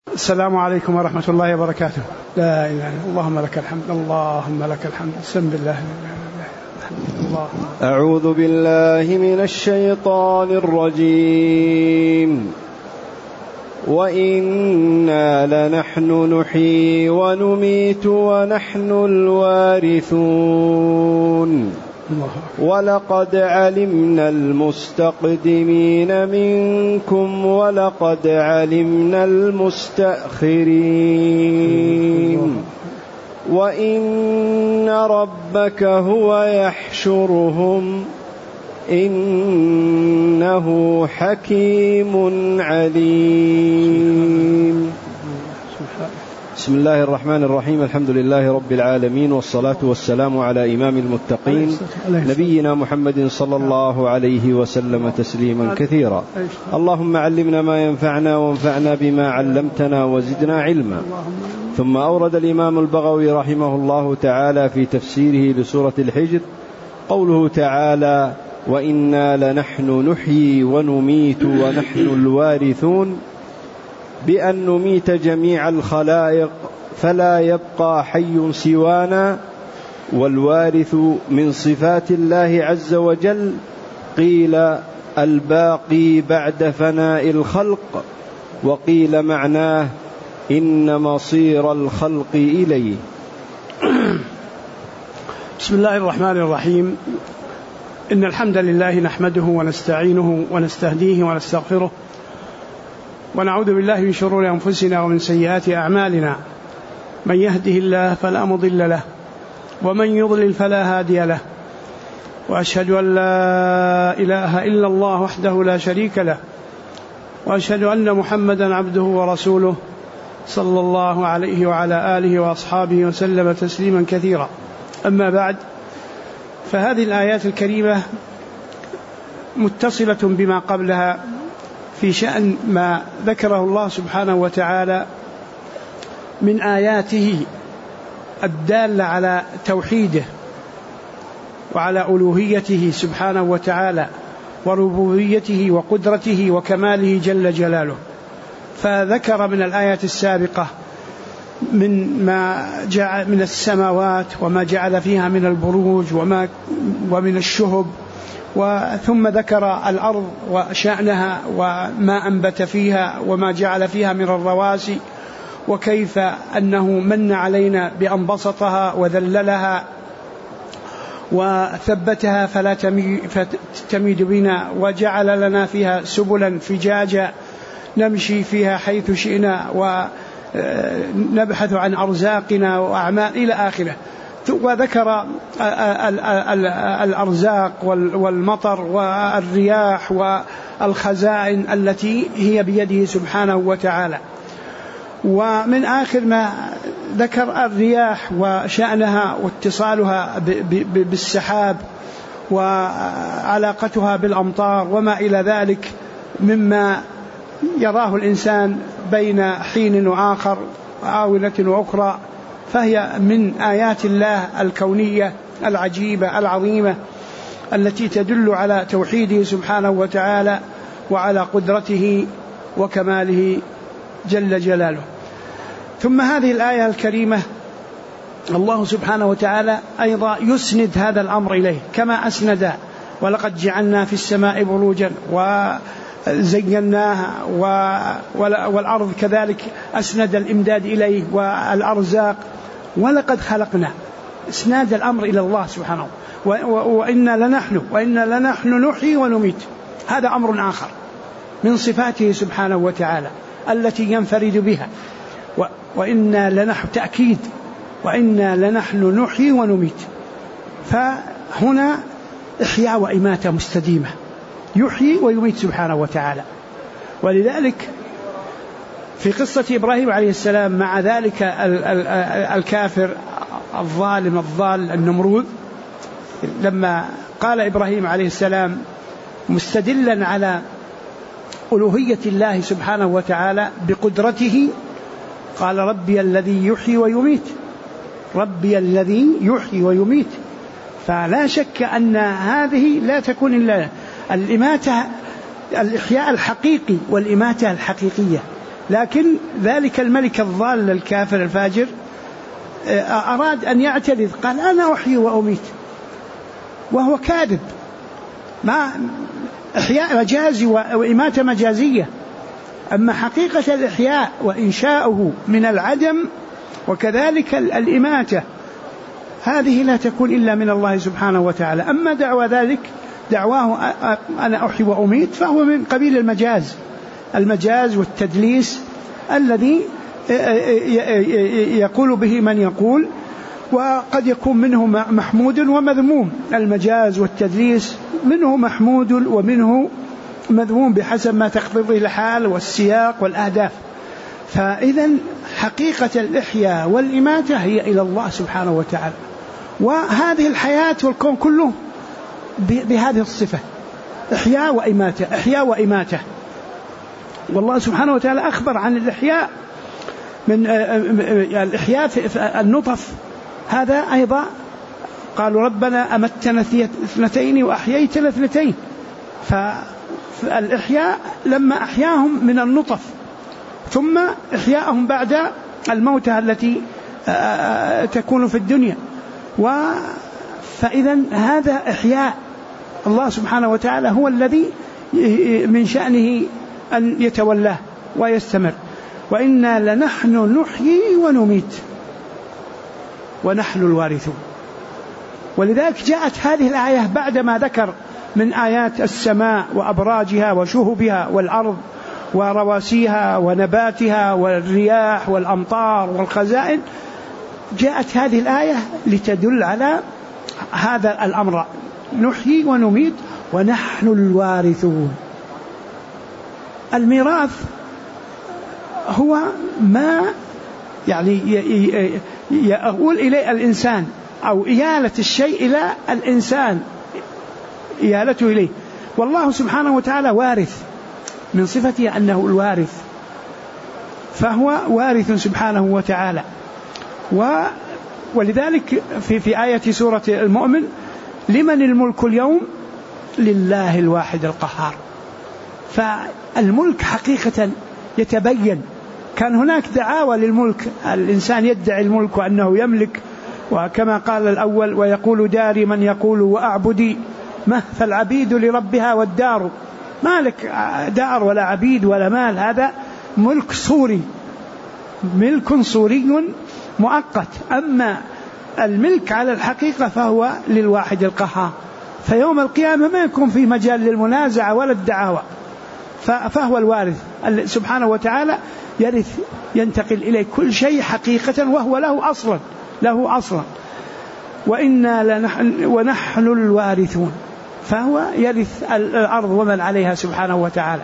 السلام عليكم ورحمة الله وبركاته. لا إله إلا اللهم لك الحمد، اللهم لك الحمد. بسم الله الله. أعوذ بالله من الشيطان الرجيم. وإنا لنحن نحيي ونميت ونحن الوارثون ولقد علمنا المستقدمين منكم ولقد علمنا المستأخرين وإن ربك هو يحشرهم إنه حكيم عليم. بسم الله الرحمن الرحيم. الحمد لله رب العالمين، والصلاة والسلام على إمام المتقين نبينا محمد صلى الله عليه وسلم تسليما كثيرا. اللهم علمنا ما ينفعنا وانفعنا بما علمتنا وزدنا علما. ثم أورد الإمام البغوي رحمه الله تعالى في تفسيره لسورة الحجر قوله تعالى: وإنا لنحن نحيي ونميت ونحن الوارثون، بأن نميت جميع الخلائق فلا يبقى حي سوانا، والوارث من صفات الله عز وجل. قيل الباقي بعد فناء الخلق، وقيل معناه إن مصير الخلق إليه. بسم الله الرحمن الرحيم. إن الحمد لله نحمده ونستعينه ونستهديه ونستغفره، ونعوذ بالله من شرور أنفسنا ومن سيئات أعمالنا. من يهده الله فلا مضل له، ومن يضلل فلا هادي له، وأشهد أن لا إله إلا الله وحده لا شريك له، وأشهد أن محمدا عبده ورسوله صلى الله عليه وعلى آله وأصحابه وسلم تسليما كثيرا. أما بعد، فهذه الآيات الكريمة متصلة بما قبلها في شأن ما ذكره الله سبحانه وتعالى من آياته الدالة على توحيده وعلى ألوهيته سبحانه وتعالى وربوبيته وقدرته وكماله جل جلاله. فذكر من الآيات السابقة من ما جاء من السماوات وما جعل فيها من البروج ومن الشهب، ثم ذكر الأرض وشأنها وما أنبت فيها وما جعل فيها من الرواسي، وكيف أنه من علينا بأن بسطها وذللها وثبتها فلا تميد بنا، وجعل لنا فيها سبلا فجاجا نمشي فيها حيث شئنا ونبحث عن أرزاقنا وأعمال إلى آخره. وذكر الأرزاق والمطر والرياح والخزائن التي هي بيده سبحانه وتعالى. ومن آخر ما ذكر الرياح وشأنها واتصالها بالسحاب وعلاقتها بالأمطار وما إلى ذلك مما يراه الإنسان بين حين وآخر آونة وأخرى، فهي من آيات الله الكونية العجيبة العظيمة التي تدل على توحيده سبحانه وتعالى وعلى قدرته وكماله جل جلاله. ثم هذه الآية الكريمة الله سبحانه وتعالى أيضا يسند هذا الأمر إليه كما أسند: ولقد جعلنا في السماء بروجا وزيناها، والأرض كذلك أسند الإمداد إليه والأرزاق. ولقد خلقنا، اسناد الأمر إلى الله سبحانه. وإنا لنحن نحيي ونميت، هذا أمر آخر من صفاته سبحانه وتعالى التي ينفرد بها. وإنا لنحن تأكيد، وإنا لنحن نحيي ونميت، فهنا إحياء وإماتة مستديمة، يحيي ويميت سبحانه وتعالى. ولذلك في قصة إبراهيم عليه السلام مع ذلك الكافر الظالم الضال النمرود، لما قال إبراهيم عليه السلام مستدلا على ألوهية الله سبحانه وتعالى بقدرته، قال: ربي الذي يحيي ويميت، ربي الذي يحيي ويميت. فلا شك أن هذه لا تكون إلا الإماتة، الإحياء الحقيقي والإماتة الحقيقية لكن ذلك الملك الضال الكافر الفاجر أراد أن يعترض، قال أنا أحيي وأميت، وهو كاذب. ما إحياء مجازي وإماتة مجازية، أما حقيقة الإحياء وإنشاؤه من العدم وكذلك الإماتة هذه لا تكون إلا من الله سبحانه وتعالى. أما دعوى ذلك دعواه أنا أحيي وأميت فهو من قبيل المجاز والتدليس الذي يقول به من يقول، وقد يكون منه محمود ومذموم. المجاز والتدليس منه محمود ومنه مذموم بحسب ما تقتضيه الحال والسياق والأهداف. فإذا حقيقة الإحياء والإماتة هي إلى الله سبحانه وتعالى، وهذه الحياة والكون كله بهذه الصفة، إحياء وإماتة، إحياء وإماتة. والله سبحانه وتعالى أخبر عن الإحياء من الإحياء في النطف، هذا أيضا قالوا ربنا أمتنا 2 وأحييتنا 2. فالإحياء لما أحياهم من النطف، ثم إحياءهم بعد الموتى التي تكون في الدنيا. فإذا هذا إحياء الله سبحانه وتعالى هو الذي من شأنه أن يتولاه ويستمر. وإنا لنحن نحيي ونميت ونحن الوارثون. ولذلك جاءت هذه الآية بعدما ذكر من آيات السماء وأبراجها وشهبها والأرض ورواسيها ونباتها والرياح والأمطار والخزائن، جاءت هذه الآية لتدل على هذا الأمر، نحيي ونميت ونحن الوارثون. الميراث هو ما يعني يقول إليه الإنسان، أو إيالة الشيء إلى الإنسان، إيالته إليه. والله سبحانه وتعالى وارث، من صفته أنه الوارث، فهو وارث سبحانه وتعالى. ولذلك في آية سورة المؤمن لمن الملك اليوم؟ لله الواحد القهار. فالملك حقيقة يتبين. كان هناك دعاوى للملك، الإنسان يدعي الملك وأنه يملك، وكما قال الأول ويقول داري من يقول وأعبدي ما، فالعبيد لربها والدار، مالك دار ولا عبيد ولا مال، هذا ملك صوري، ملك صوري مؤقت. أما الملك على الحقيقة فهو للواحد القهار، فيوم القيامة ما يكون في مجال للمنازعة ولا الدعاوى، فهو الوارث سبحانه وتعالى، يرث ينتقل إليه كل شيء حقيقة، وهو له أصلا ونحن الوارثون، فهو يرث الأرض ومن عليها سبحانه وتعالى.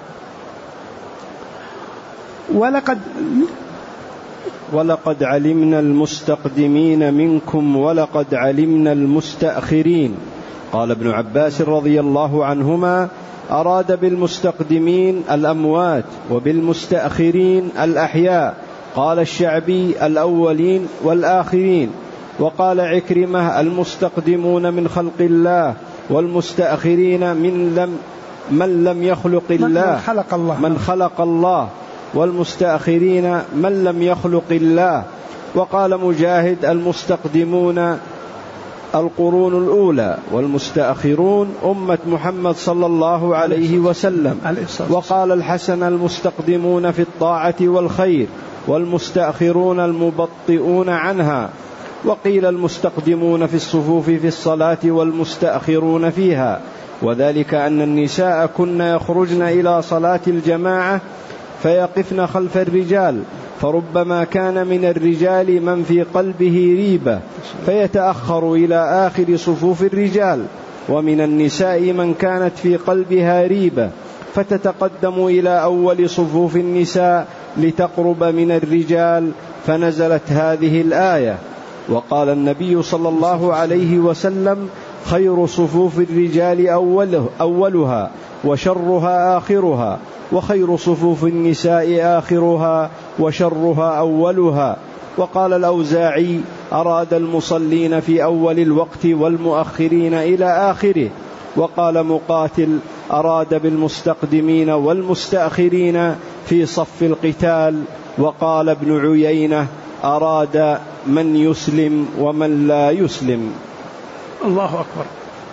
ولقد علمنا المستقدمين منكم ولقد علمنا المستأخرين. قال ابن عباس رضي الله عنهما: أراد بالمستقدمين الأموات وبالمستأخرين الأحياء. قال الشعبي: الأولين والآخرين. وقال عكرمة: المستقدمون من خلق الله والمستأخرين من لم يخلق الله، من خلق الله، والمستأخرين من لم يخلق الله. وقال مجاهد: المستقدمون القرون الأولى والمستأخرون أمة محمد صلى الله عليه وسلم. وقال الحسن: المستقدمون في الطاعة والخير والمستأخرون المبطئون عنها. وقيل: المستقدمون في الصفوف في الصلاة والمستأخرون فيها، وذلك أن النساء كن يخرجن إلى صلاة الجماعة فيقفن خلف الرجال، فربما كان من الرجال من في قلبه ريبة فيتأخر إلى آخر صفوف الرجال، ومن النساء من كانت في قلبها ريبة فتتقدم إلى أول صفوف النساء لتقرب من الرجال، فنزلت هذه الآية. وقال النبي صلى الله عليه وسلم: خير صفوف الرجال أولها وشرها آخرها، وخير صفوف النساء آخرها وشرها أولها. وقال الأوزاعي: أراد المصلين في أول الوقت والمؤخرين إلى آخره. وقال مقاتل: أراد بالمستقدمين والمستأخرين في في صف القتال. وقال ابن عيينة: أراد من يسلم ومن لا يسلم. الله أكبر.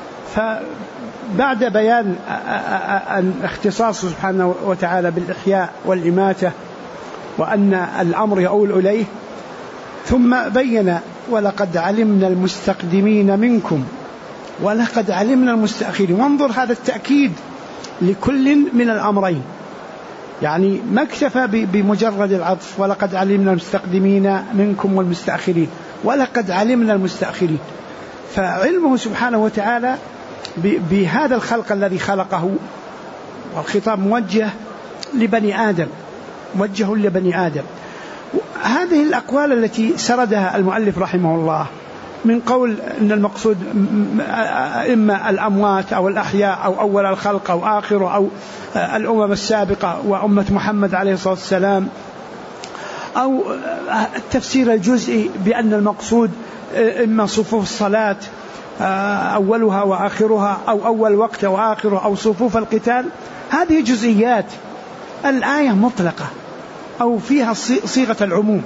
فبعد بيان اختصاصه سبحانه وتعالى بالإحياء والإماتة وأن الأمر يؤول إليه، ثم بين: ولقد علمنا المستقدمين منكم ولقد علمنا المستأخرين. وانظر هذا التأكيد لكل من الأمرين، يعني ما اكتفى بمجرد العطف ولقد علمنا المستقدمين منكم والمستأخرين، ولقد علمنا المستأخرين. فعلمه سبحانه وتعالى بهذا الخلق الذي خلقه، والخطاب موجه لبني آدم، موجه لبني آدم. هذه الأقوال التي سردها المؤلف رحمه الله من قول أن المقصود إما الأموات أو الأحياء أو أول الخلق أو آخره أو الأمم السابقة وأمة محمد عليه الصلاة والسلام، أو التفسير الجزئي بأن المقصود إما صفوف الصلاة أولها وآخرها أو أول وقت وآخره أو صفوف القتال، هذه جزئيات. الآية مطلقة أو فيها صيغة العموم.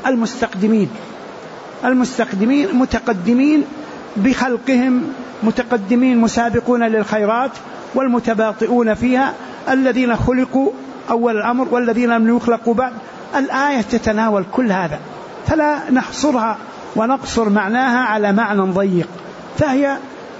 المستقدمين متقدمين بخلقهم، متقدمين مسابقون للخيرات، والمتباطئون فيها الذين خلقوا أول الأمر والذين لم يخلقوا بعد. الآية تتناول كل هذا، فلا نحصرها ونقصر معناها على معنى ضيق، فهي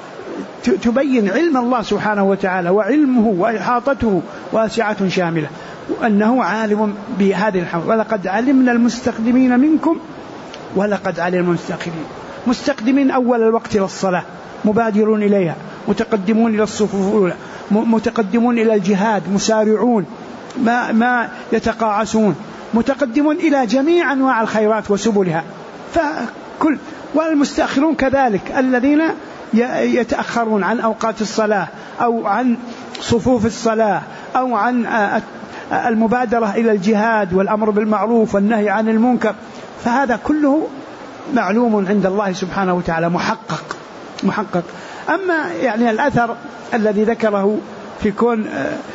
تبين علم الله سبحانه وتعالى وعلمه وإحاطته واسعة شاملة، وأنه عالم بهذه الحوادث. ولقد علمنا المستقدمين منكم ولقد علمنا المستأخرين. مستقدمين أول الوقت للصلاة، مبادرون إليها، متقدمون إلى الصفوف الأولى، متقدمون إلى الجهاد، مسارعون ما يتقاعسون، متقدمون إلى جميع أنواع الخيرات وسبلها. فكل والمستأخرون كذلك، الذين يتأخرون عن أوقات الصلاة أو عن صفوف الصلاة أو عن المبادرة إلى الجهاد والأمر بالمعروف والنهي عن المنكر. فهذا كله معلوم عند الله سبحانه وتعالى، محقق. أما يعني الأثر الذي ذكره في كون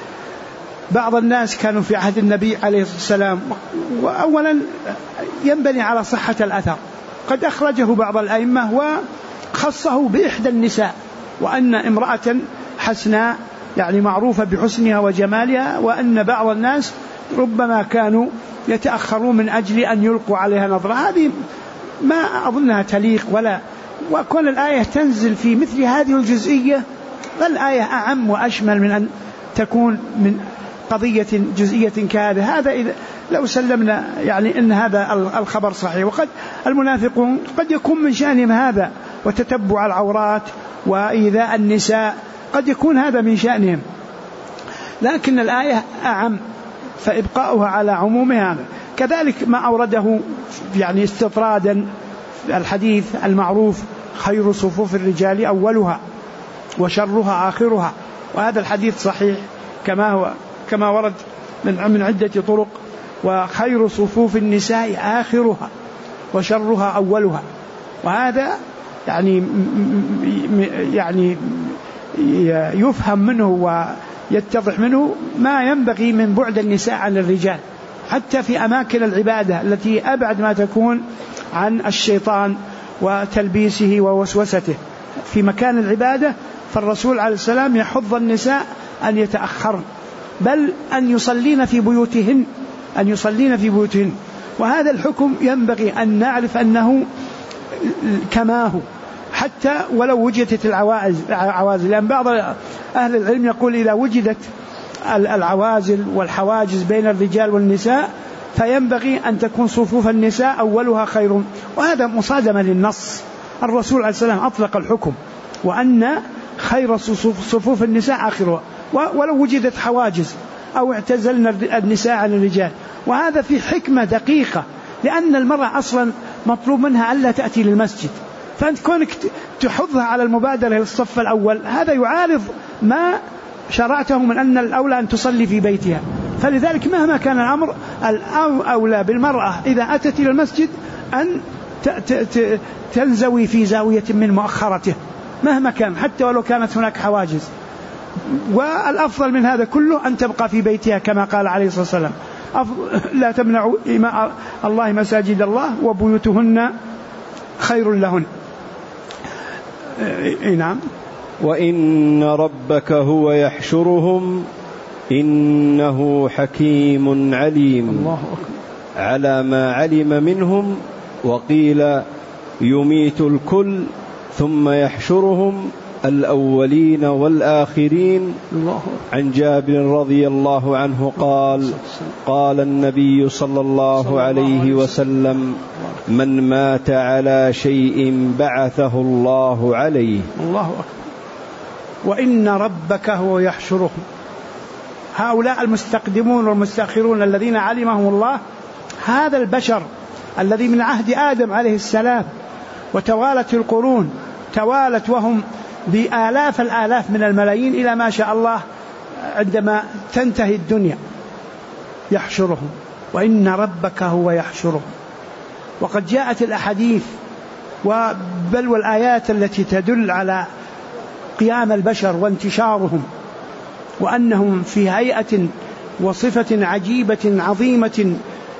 بعض الناس كانوا في عهد النبي عليه الصلاة والسلام، وأولا ينبني على صحة الأثر، قد أخرجه بعض الأئمة وخصه بإحدى النساء، وأن امرأة حسناء يعني معروفة بحسنها وجمالها، وأن بعض الناس ربما كانوا يتأخرون من أجل أن يلقوا عليها نظرة. هذه ما أظنها تليق، وكون الآية تنزل في مثل هذه الجزئية، فالآية أعم وأشمل من أن تكون من قضية جزئية كهذه. هذا لو سلمنا يعني إن هذا الخبر صحيح. وقد المنافقون قد يكون من شأنهم هذا، وتتبع العورات وإيذاء النساء قد يكون هذا من شأنهم، لكن الآية أعم، فإبقاؤها على عمومها. كذلك ما أورده يعني استطرادا الحديث المعروف: خير صفوف الرجال أولها وشرها آخرها. وهذا الحديث صحيح كما ورد من عدة طرق. وخير صفوف النساء آخرها وشرها أولها. وهذا يعني يفهم منه ويتضح منه ما ينبغي من بعد النساء عن الرجال، حتى في أماكن العبادة التي أبعد ما تكون عن الشيطان وتلبيسه ووسوسته. في مكان العبادة فالرسول عليه السلام يحض النساء أن يتأخرن، بل أن يصلين في بيوتهن. وهذا الحكم ينبغي أن نعرف أنه كما هو، حتى ولو وجدت العوازل. لأن بعض أهل العلم يقول إذا وجدت العوازل والحواجز بين الرجال والنساء فينبغي أن تكون صفوف النساء أولها خير، وهذا مصادمة للنص. الرسول عليه السلام أطلق الحكم وأن خير صفوف النساء آخرها، ولو وجدت حواجز أو اعتزلنا النساء عن الرجال. وهذا في حكمة دقيقة، لأن المرأة أصلا مطلوب منها ألا تأتي للمسجد، فأنت كونك تحضها على المبادرة للصف الأول هذا يعارض ما شرعته من أن الأولى أن تصلي في بيتها. فلذلك مهما كان الأمر الأولى بالمرأة إذا أتت إلى المسجد أن تنزوي في زاوية من مؤخرته مهما كان، حتى ولو كانت هناك حواجز. والأفضل من هذا كله أن تبقى في بيتها كما قال عليه الصلاة والسلام: لا تمنعوا إماء الله مساجد الله وبيوتهن خير لهن. نعم. وإن ربك هو يحشرهم إنه حكيم عليم. الله أكبر. على ما علم منهم. وقيل يميت الكل ثم يحشرهم الأولين والآخرين. عن جابر رضي الله عنه قال قال النبي صلى الله عليه وسلم من مات على شيء بعثه الله عليه. الله أكبر. وإن ربك هو يحشرهم. هؤلاء المستقدمون والمستأخرون الذين علمهم الله، هذا البشر الذي من عهد آدم عليه السلام وتوالت القرون، توالت وهم بآلاف الآلاف من الملايين إلى ما شاء الله عندما تنتهي الدنيا، يحشرهم. وإن ربك هو يحشرهم. وقد جاءت الأحاديث بل والآيات التي تدل على قيام البشر وانتشارهم، وأنهم في هيئة وصفة عجيبة عظيمة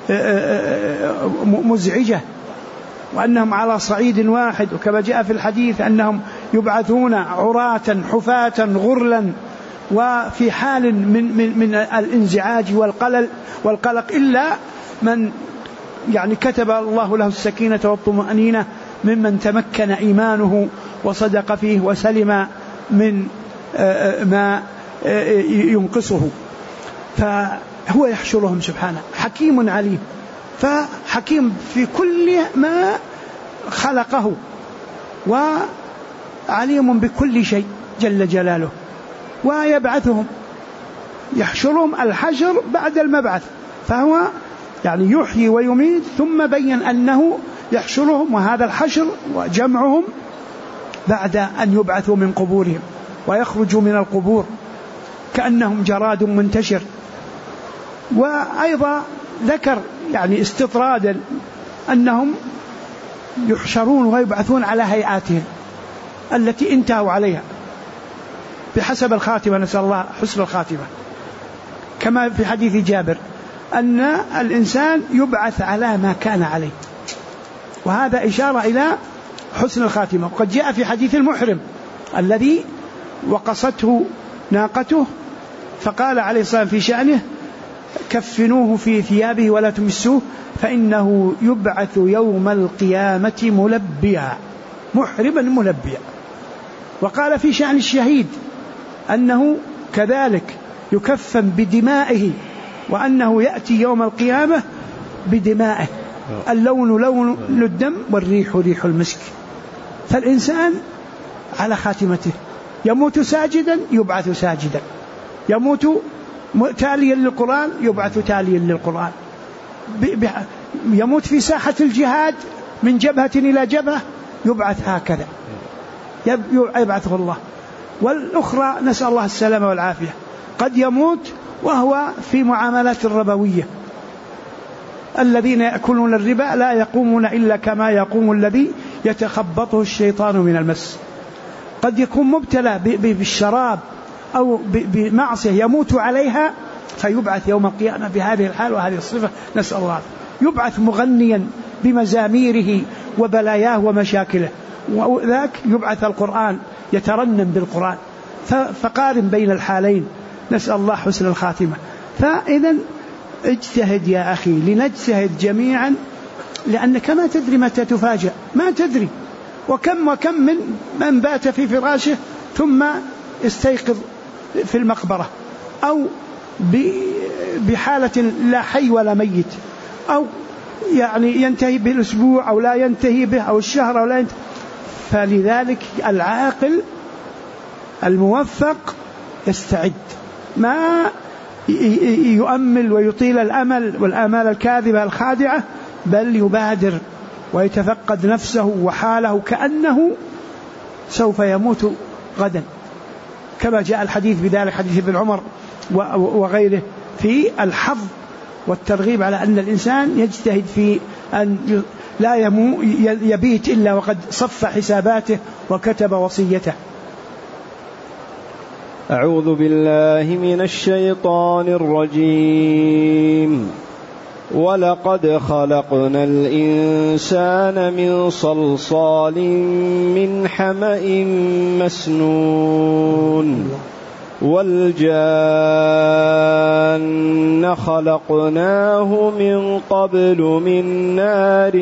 مزعجة، وأنهم على صعيد واحد، وكما جاء في الحديث أنهم يبعثون عراة حفاة غرلا وفي حال من الانزعاج والقلق إلا من يعني كتب الله له السكينة والطمأنينة ممن تمكن إيمانه وصدق فيه وسلم من ما ينقصه. فهو يحشرهم سبحانه، حكيم عليم، فحكيم في كل ما خلقه وعليم بكل شيء جل جلاله. ويبعثهم، يحشرهم الحشر بعد المبعث، فهو يعني يحيي ويميت، ثم بين أنه يحشرهم، وهذا الحشر وجمعهم بعد أن يبعثوا من قبورهم ويخرجوا من القبور كأنهم جراد منتشر. وأيضا ذكر يعني استطرادا أنهم يحشرون ويبعثون على هيئاتهم التي انتهوا عليها بحسب الخاتمة، نسأل الله حسن الخاتمة، كما في حديث جابر أن الإنسان يبعث على ما كان عليه، وهذا إشارة إلى حسن الخاتمة. وقد جاء في حديث المحرم الذي وقصته ناقته فقال عليه الصلاة والسلام في شأنه كفنوه في ثيابه ولا تمسوه فإنه يبعث يوم القيامة ملبيا، محرما ملبيا. وقال في شأن الشهيد أنه كذلك يكفن بدمائه، وأنه يأتي يوم القيامة بدمائه، اللون لون الدم والريح ريح المسك. فالإنسان على خاتمته، يموت ساجدا يبعث ساجدا، يموت تاليا للقرآن يبعث تاليا للقرآن، يموت في ساحة الجهاد من جبهة إلى جبهة يبعث هكذا، يبعثه الله. والأخرى نسأل الله السلامة والعافية، قد يموت وهو في معاملات الربوية، الذين يأكلون الربا لا يقومون إلا كما يقوم الذي يتخبطه الشيطان من المس. قد يكون مبتلى بالشراب أو بمعصية يموت عليها فيبعث يوم القيامة بهذه الحال وهذه الصفة، نسأل الله. يبعث مغنيا بمزاميره وبلاياه ومشاكله، وذاك يبعث القرآن يترنم بالقرآن. فقارن بين الحالين، نسأل الله حسن الخاتمة. فإذا اجتهد يا أخي، لنجتهد جميعا، لأنك ما تدري متى تفاجأ، ما تدري. وكم من بات في فراشه ثم يستيقظ في المقبرة، أو بحالة لا حي ولا ميت، أو يعني ينتهي بالأسبوع أو لا ينتهي به، أو الشهر أو لا ينتهي. فلذلك العاقل الموفق يستعد، ما يؤمل ويطيل الأمل والآمال الكاذبة الخادعة، بل يبادر ويتفقد نفسه وحاله كأنه سوف يموت غدا، كما جاء الحديث بذلك، حديث ابن عمر وغيره في الحظ والترغيب على أن الإنسان يجتهد في أن لا يبيت إلا وقد صف حساباته وكتب وصيته. أعوذ بالله من الشيطان الرجيم. ولقد خلقنا الإنسان من صلصال من حمأ مسنون والجان خلقناه من قبل من نار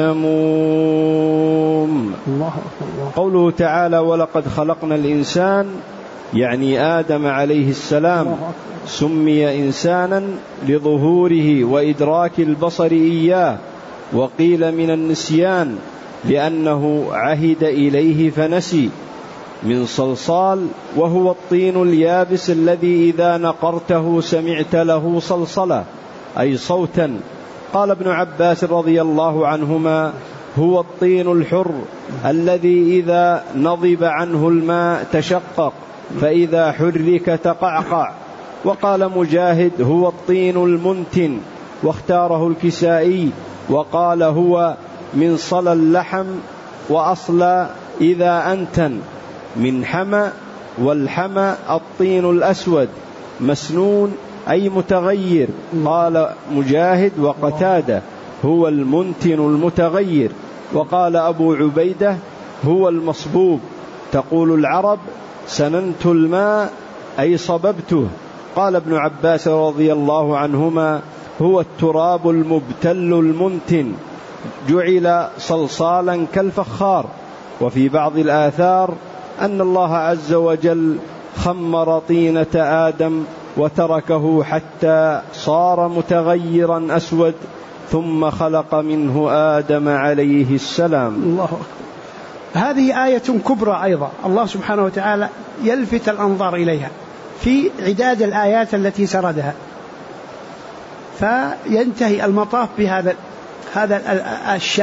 السموم. قوله تعالى ولقد خلقنا الإنسان يعني آدم عليه السلام سمي إنسانا لظهوره وإدراك البصر إياه، وقيل من النسيان لأنه عهد إليه فنسي. من صلصال وهو الطين اليابس الذي إذا نقرته سمعت له صلصلة أي صوتا. قال ابن عباس رضي الله عنهما هو الطين الحر الذي إذا نضب عنه الماء تشقق فإذا حرك تقعقع. وقال مجاهد هو الطين المنتن، واختاره الكسائي وقال هو من صلى اللحم وأصل إذا أنتن من حمى، والحمى الطين الأسود، مسنون أي متغير. قال مجاهد وقتادة هو المنتن المتغير. وقال أبو عبيدة هو المصبوب. تقول العرب سننت الماء أي صببته. قال ابن عباس رضي الله عنهما هو التراب المبتل المنتن، جعل صلصالا كالفخار. وفي بعض الآثار أن الله عز وجل خمر طينة آدم وتركه حتى صار متغيرا أسود ثم خلق منه آدم عليه السلام. الله أكبر. هذه آية كبرى أيضا الله سبحانه وتعالى يلفت الأنظار إليها في عداد الآيات التي سردها، فينتهي المطاف بهذا الشأن،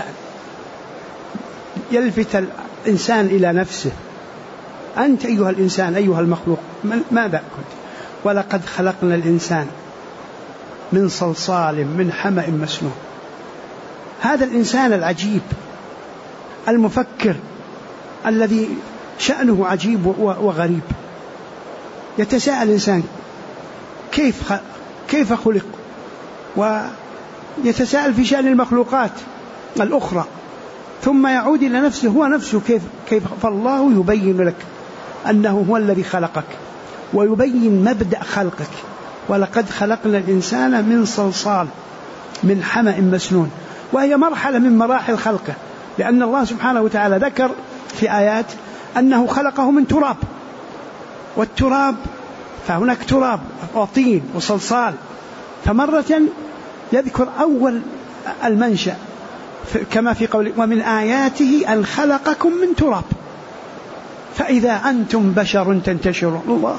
يلفت الإنسان إلى نفسه. أنت أيها الإنسان أيها المخلوق ماذا كنت؟ ولقد خلقنا الإنسان من صلصال من حمأ مسنون. هذا الإنسان العجيب المفكر الذي شأنه عجيب وغريب. يتساءل الإنسان كيف خلق، ويتساءل في شأن المخلوقات الأخرى، ثم يعود إلى نفسه هو نفسه كيف. فالله يبين لك أنه هو الذي خلقك ويبين مبدأ خلقك. ولقد خلقنا الإنسان من صلصال من حمأ مسنون، وهي مرحلة من مراحل خلقه، لأن الله سبحانه وتعالى ذكر في آيات أنه خلقه من تراب، والتراب فهناك تراب وطين وصلصال. فمرة يذكر أول المنشأ كما في قوله ومن آياته أن خلقكم من تراب فإذا أنتم بشر تنتشرون. الله،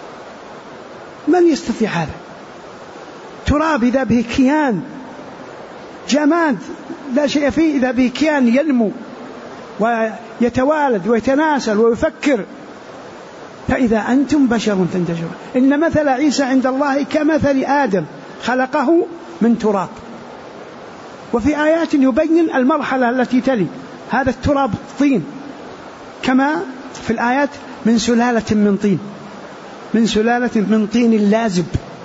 من يستطيع هذا؟ تراب إذا به كيان، جماد لا شيء فيه، إذا به كيان ينمو ويتوالد ويتناسل ويفكر. فإذا أنتم بشر تنتشرون. إن مثل عيسى عند الله كمثل آدم خلقه من تراب. وفي آيات يبين المرحلة التي تلي هذا التراب طين، كما في الآيات من سلالة من طين، من سلالة من طين لازب،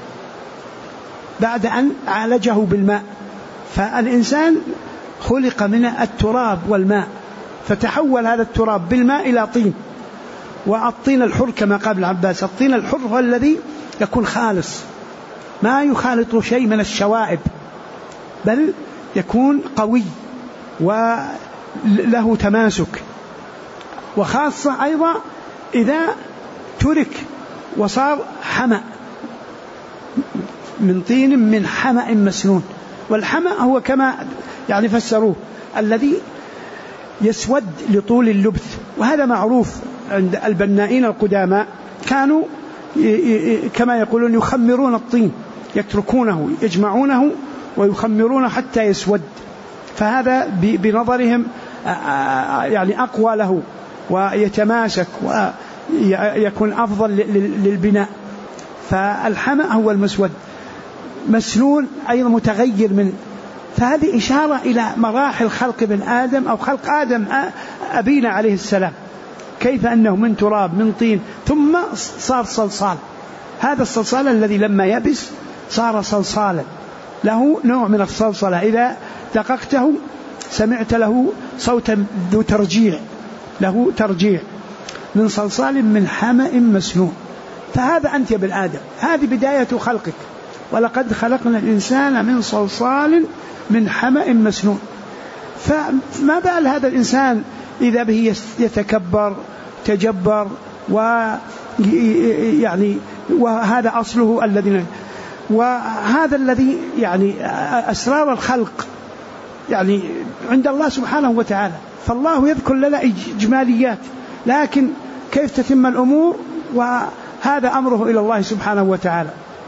بعد أن عالجه بالماء. فالإنسان خلق من التراب والماء، فتحول هذا التراب بالماء إلى طين. والطين الحر كما قال ابن عباس، الطين الحر هو الذي يكون خالص، ما يخالط شيء من الشوائب، بل يكون قوي وله تماسك. وخاصة أيضا إذا ترك وصار حمأ، من طين من حمأ مسنون. والحمأ هو كما يعني فسروه الذي يسود لطول اللبث، وهذا معروف عند البنائين القدامى، كانوا كما يقولون يخمرون الطين، يتركونه يجمعونه ويخمرونه حتى يسود. فهذا بنظرهم يعني أقوى له ويتماسك ويكون أفضل للبناء. فالحمأ هو المسود. مسنون أيضا متغير من. فهذه إشارة إلى مراحل خلق ابن آدم أو خلق آدم أبينا عليه السلام، كيف أنه من تراب من طين ثم صار صلصال. هذا الصلصال الذي لما يبس صار صلصالا، له نوع من الصلصلة إذا دققته سمعت له صوتا ذو ترجيع، له ترجيع، من صلصال من حمأ مسنون. فهذا أنت يا ابن آدم، هذه بداية خلقك، ولقد خلقنا الإنسان من صلصال من حمأ مسنون. فما بال هذا الإنسان إذا به يتكبر تجبر ويعني وهذا أصله الذي، وهذا الذي يعني أسرار الخلق يعني عند الله سبحانه وتعالى. فالله يذكر لنا إجماليات، لكن كيف تتم الأمور وهذا أمره إلى الله سبحانه وتعالى.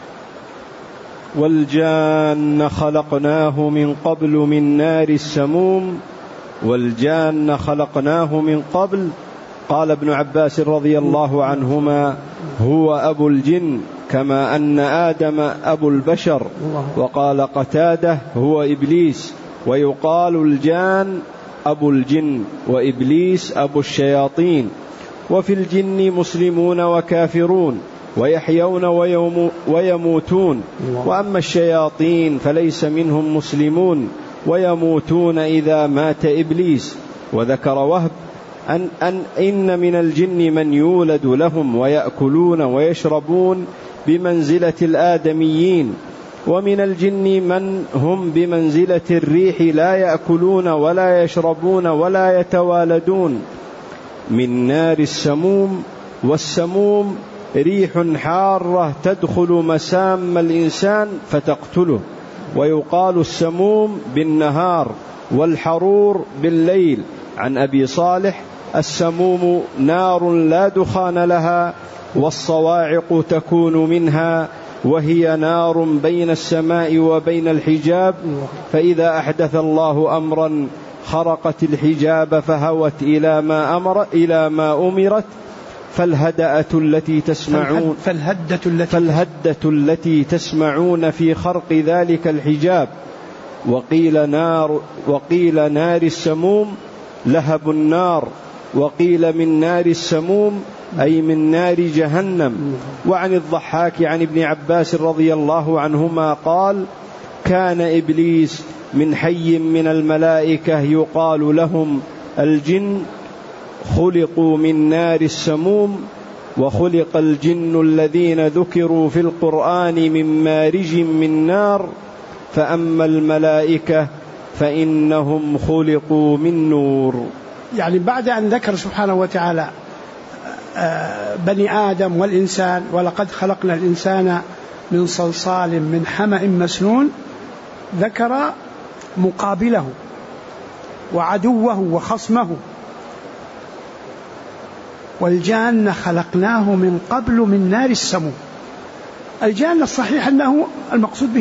والجان خلقناه من قبل من نار السموم. والجان خلقناه من قبل، قال ابن عباس رضي الله عنهما: هو أبو الجن كما أن آدم أبو البشر. وقال قتادة: هو إبليس. ويقال الجان أبو الجن وإبليس أبو الشياطين. وفي الجن مسلمون وكافرون ويحيون ويموتون، وأما الشياطين فليس منهم مسلمون ويموتون إذا مات إبليس. وذكر وهب إن من الجن من يولد لهم ويأكلون ويشربون بمنزلة الآدميين، ومن الجن من هم بمنزلة الريح لا يأكلون ولا يشربون ولا يتوالدون، من نار السموم. والسموم ريح حارة تدخل مسام الإنسان فتقتله. ويقال السموم بالنهار والحرور بالليل. عن أبي صالح: السموم نار لا دخان لها، والصواعق تكون منها، وهي نار بين السماء وبين الحجاب، فإذا أحدث الله أمرا خرقت الحجاب فهوت إلى ما أمرت. فالهدة التي تسمعون في خرق ذلك الحجاب. وقيل نار السموم لهب النار، وقيل من نار السموم أي من نار جهنم. وعن الضحاك عن ابن عباس رضي الله عنهما قال: كان إبليس من حي من الملائكة يقال لهم الجن، خلقوا من نار السموم. وخلق الجن الذين ذكروا في القرآن من مارج من نار، فأما الملائكة فإنهم خلقوا من نور. يعني بعد أن ذكر سبحانه وتعالى بني آدم والإنسان، ولقد خلقنا الإنسان من صلصال من حمأ مسنون، ذكر مقابله وعدوه وخصمه: والجان خلقناه من قبل من نار السموم. الجان الصحيح أنه المقصود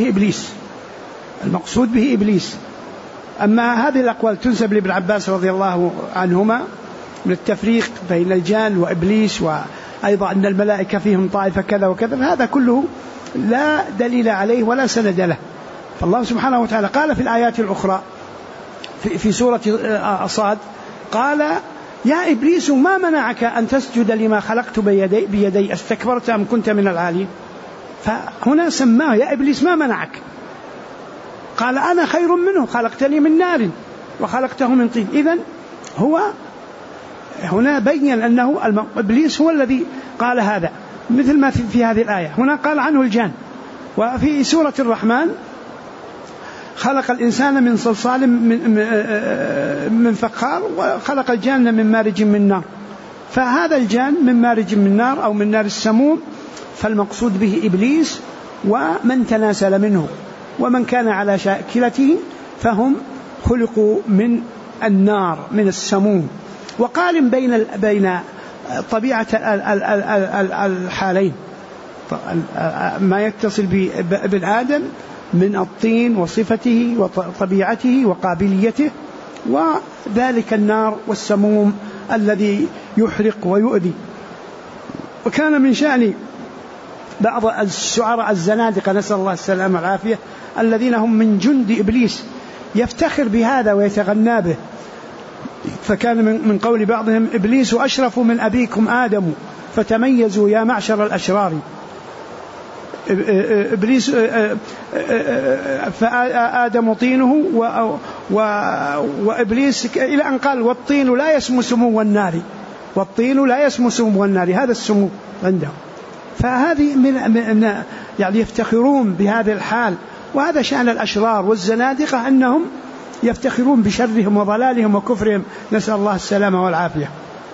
به إبليس. أما هذه الأقوال تنسب لابن عباس رضي الله عنهما من التفريق بين الجان وإبليس، وأيضا أن الملائكة فيهم طائفة كذا وكذا، فهذا كله لا دليل عليه ولا سند له. فالله سبحانه وتعالى قال في الآيات الأخرى في سورة صاد: قال: يا إبليس ما منعك أن تسجد لما خلقت بيدي استكبرت أم كنت من العالين؟ فهنا سماه يا إبليس ما منعك، قال: أنا خير منه، خلقتني من نار وخلقته من طين. إذن هو هنا بين أنه إبليس هو الذي قال هذا، مثل ما في هذه الآية. هنا قال عنه الجان. وفي سورة الرحمن: خلق الإنسان من صلصال من فخار، وخلق الجان من مارج من نار. فهذا الجان من مارج من نار أو من نار السموم، فالمقصود به إبليس ومن تناسل منه، ومن كان على شاكلته فهم خلقوا من النار من السموم. وقارن بين طبيعة الحالين، ما يتصل بابن آدم من الطين وصفته وطبيعته وقابليته، وذلك النار والسموم الذي يحرق ويؤذي. وكان من شأن بعض الشعراء الزنادقة، نسأل الله السلامة والعافية، الذين هم من جند إبليس، يفتخر بهذا ويتغنى به، فكان من قول بعضهم إبليس أشرف من أبيكم آدم فتميزوا يا معشر الأشرار. إبليس فآدم طينه وإبليس إلى أن قال والطين لا يسمو سمو النار، والطين لا يسمو سمو النار، هذا السمو عنده. فهذه من يعني يفتخرون بهذا الحال، وهذا شأن الأشرار والزنادقة أنهم يفتخرون بشرهم وضلالهم وكفرهم، نسأل الله السلامة والعافية.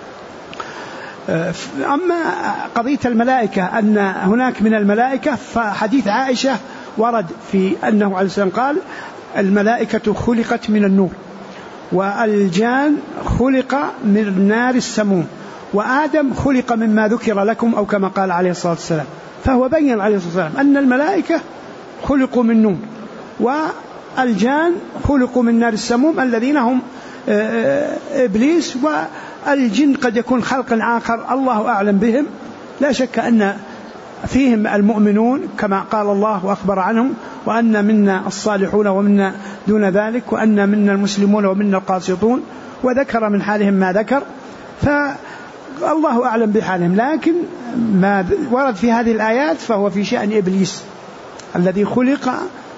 أما قضية الملائكة أن هناك من الملائكة، فحديث عائشة ورد في أنه عليه السلام قال الملائكة خلقت من النور، والجان خلق من نار السموم، وآدم خلق مما ذكر لكم، أو كما قال عليه الصلاة والسلام. فهو بين عليه الصلاة والسلام أن الملائكة خلقوا من نور، والجان خلقوا من نار السموم الذين هم إبليس، والجن قد يكون خلق آخر الله أعلم بهم. لا شك أن فيهم المؤمنون كما قال الله وأخبر عنهم، وأن منا الصالحون ومنا دون ذلك، وأن منا المسلمون ومنا القاسطون، وذكر من حالهم ما ذكر، فالله أعلم بحالهم. لكن ما ورد في هذه الآيات فهو في شأن إبليس الذي خلق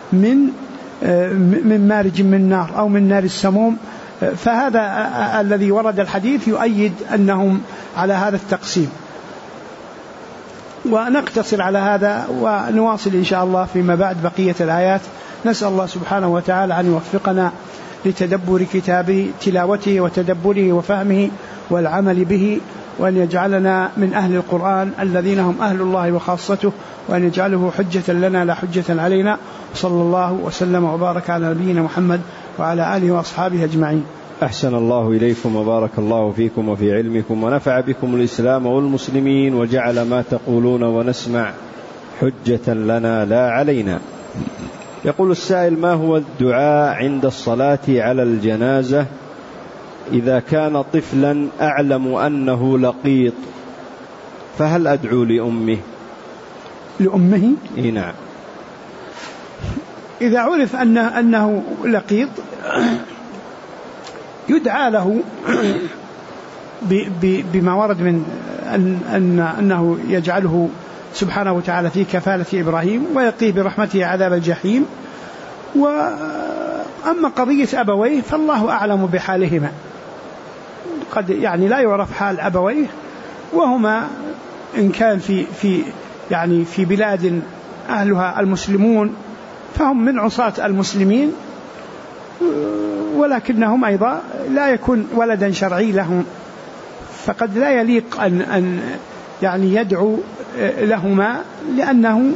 من مارج من نار أو من نار السموم. فهذا الذي ورد الحديث يؤيد أنهم على هذا التقسيم. ونقتصر على هذا ونواصل إن شاء الله فيما بعد بقية الآيات. نسأل الله سبحانه وتعالى أن يوفقنا لتدبر كتابه، تلاوته وتدبره وفهمه والعمل به، وأن يجعلنا من أهل القرآن الذين هم أهل الله وخاصته، وأن يجعله حجة لنا لا حجة علينا. صلى الله وسلم وبارك على نبينا محمد وعلى آله وأصحابه أجمعين. أحسن الله إليكم وبارك الله فيكم وفي علمكم، ونفع بكم الإسلام والمسلمين، وجعل ما تقولون ونسمع حجة لنا لا علينا. يقول السائل: ما هو الدعاء عند الصلاة على الجنازة إذا كان طفلا أعلم أنه لقيط، فهل أدعو لأمه؟ لأمه؟ نعم. إذا عرف أنه لقيط يدعى له بما ورد من أنه يجعله سبحانه وتعالى في كفالة إبراهيم ويقيه برحمته عذاب الجحيم. وأما قضية أبويه فالله أعلم بحالهما، قد يعني لا يعرف حال أبويه، وهما إن كان في بلاد أهلها المسلمون فهم من عصاة المسلمين، ولكنهم أيضا لا يكون ولدا شرعي لهم، فقد لا يليق أن يعني يدعو لهما، لأنه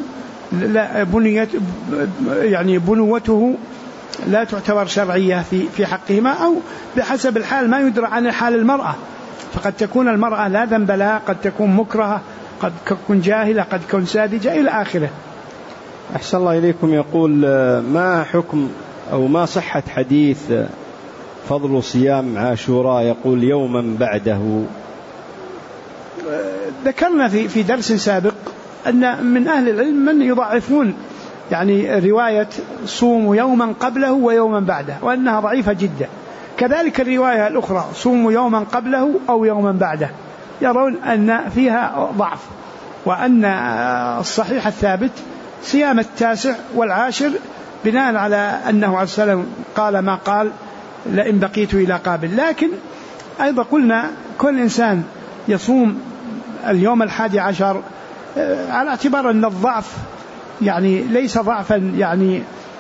بنوته لا تعتبر شرعية في حقهما، أو بحسب الحال ما يدرى عن حال المرأة، فقد تكون المرأة لا ذنب لها، قد تكون مكرهة، قد تكون جاهلة، قد تكون ساذجة إلى آخره. أحسن الله إليكم. يقول: ما حكم أو ما صحة حديث فضل صيام عاشوراء يقول يوما بعده؟ ذكرنا في درس سابق أن من أهل العلم من يضعفون يعني رواية صوموا يوما قبله ويوما بعده، وأنها ضعيفة جدا. كذلك الرواية الأخرى صوموا يوما قبله أو يوما بعده، يرون أن فيها ضعف، وأن الصحيح الثابت صيام 9 و10 بناء على أنه عليه السلام قال ما قال لئن بقيت إلى قابل. لكن أيضا قلنا كل إنسان يصوم اليوم 11 على اعتبار أن الضعف يعني ليس ضعفا، يعني